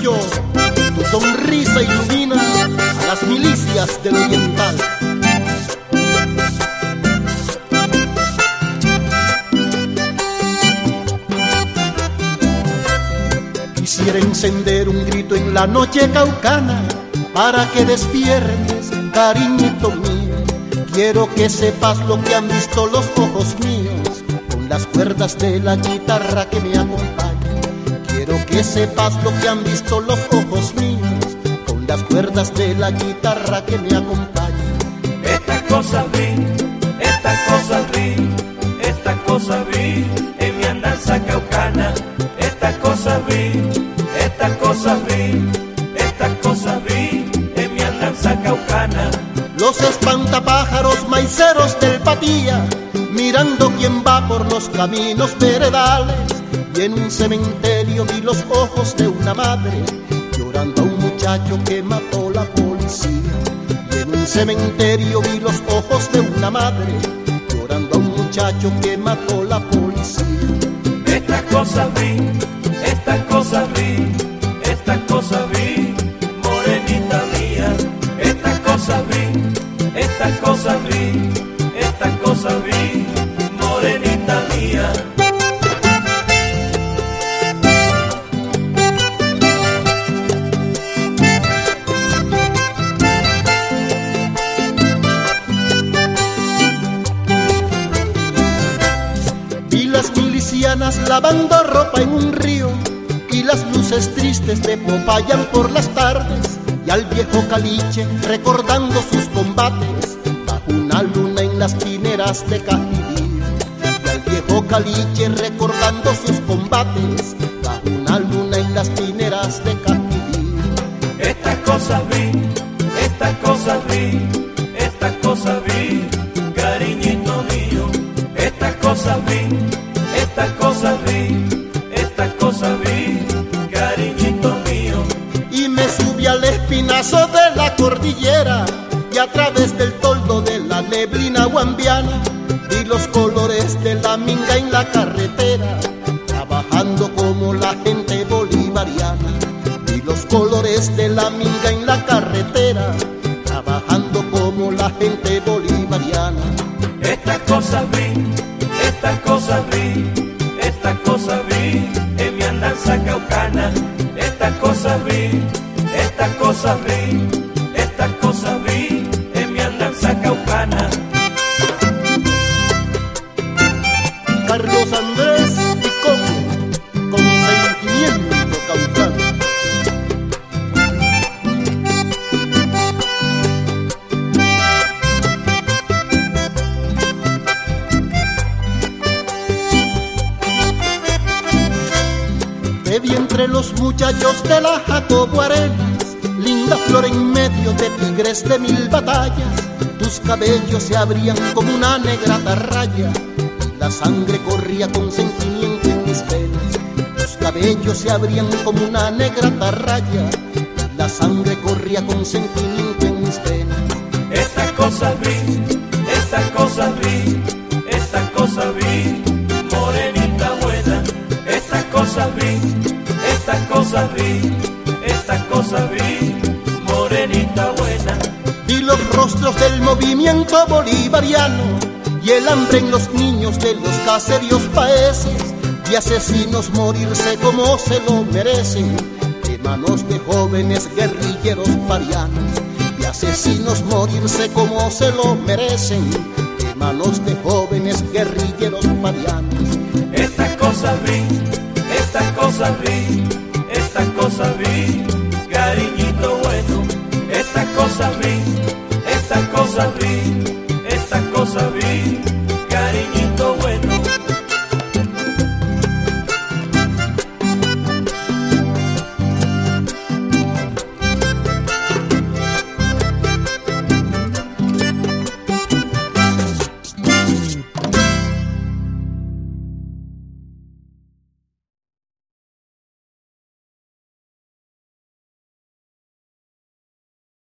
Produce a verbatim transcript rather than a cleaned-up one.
Trujillo, tu sonrisa ilumina a las milicias del Oriental. Quisiera encender un grito en la noche caucana para que despiertes, cariñito mío. Quiero que sepas lo que han visto los ojos míos con las cuerdas de la guitarra que me acompañan. Quiero que sepas lo que han visto los ojos míos con las cuerdas de la guitarra que me acompañan. Esta cosa vi, esta cosa vi, esta cosa vi en mi andanza caucana. Esta cosa vi, esta cosa vi, esta cosa vi en mi andanza caucana. Los espantapájaros maiceros del Patía, mirando quién va por los caminos veredales. Y en un cementerio vi los ojos de una madre llorando a un muchacho que mató la policía. Y en un cementerio vi los ojos de una madre llorando a un muchacho que mató la policía. Esta cosa vi, esta cosa vi, esta cosa vi, morenita mía. Esta cosa vi, esta cosa vi, esta cosa vi, morenita mía. Vi las milicianas lavando ropa en un río y las luces tristes de Popayán por las tardes, y al viejo caliche recordando sus combates bajo una luna en las pineras de Cajirí. Y al viejo caliche recordando sus combates bajo una luna en las pineras de Cajirí. Esta cosa vi, esta cosa vi, esta cosa vi, cariñito mío. Esta cosa vi, esta cosa vi, esta cosa vi, cariñito mío. Y me subí al espinazo de la cordillera y a través del toldo de la neblina guambiana vi los colores de la minga en la carretera, trabajando como la gente bolivariana. Vi los colores de la minga en la carretera, trabajando como la gente bolivariana. Esta cosa vi, esta cosa vi, esta cosa vi en mi andanza caucana. Esta cosa vi, esta cosa vi, esta cosa vi en mi andanza caucana. Carlos Andrés Picoco, con sentimiento caucano. Te vi entre los muchachos de la Jacobo Arenas, linda flor en medio de tigres de mil batallas. Tus cabellos se abrían como una negra atarraya y la sangre corría con sentimiento en mis venas. Tus cabellos se abrían como una negra atarraya y la sangre corría con sentimiento en mis venas. Esta cosa vi, esta cosa vi, esta cosa vi, morenita buena. Esta cosa vi, esta cosa vi, esta cosa vi, morenita buena. Vi los rostros del movimiento bolivariano y el hambre en los niños de los caseríos paeses, y asesinos morirse como se lo merecen de manos de jóvenes guerrilleros parianos. Y asesinos morirse como se lo merecen de manos de jóvenes guerrilleros parianos. Esta cosa vi, esta cosa vi, esta cosa vi, cariñito bueno. Esta cosa vi, esta cosa vi,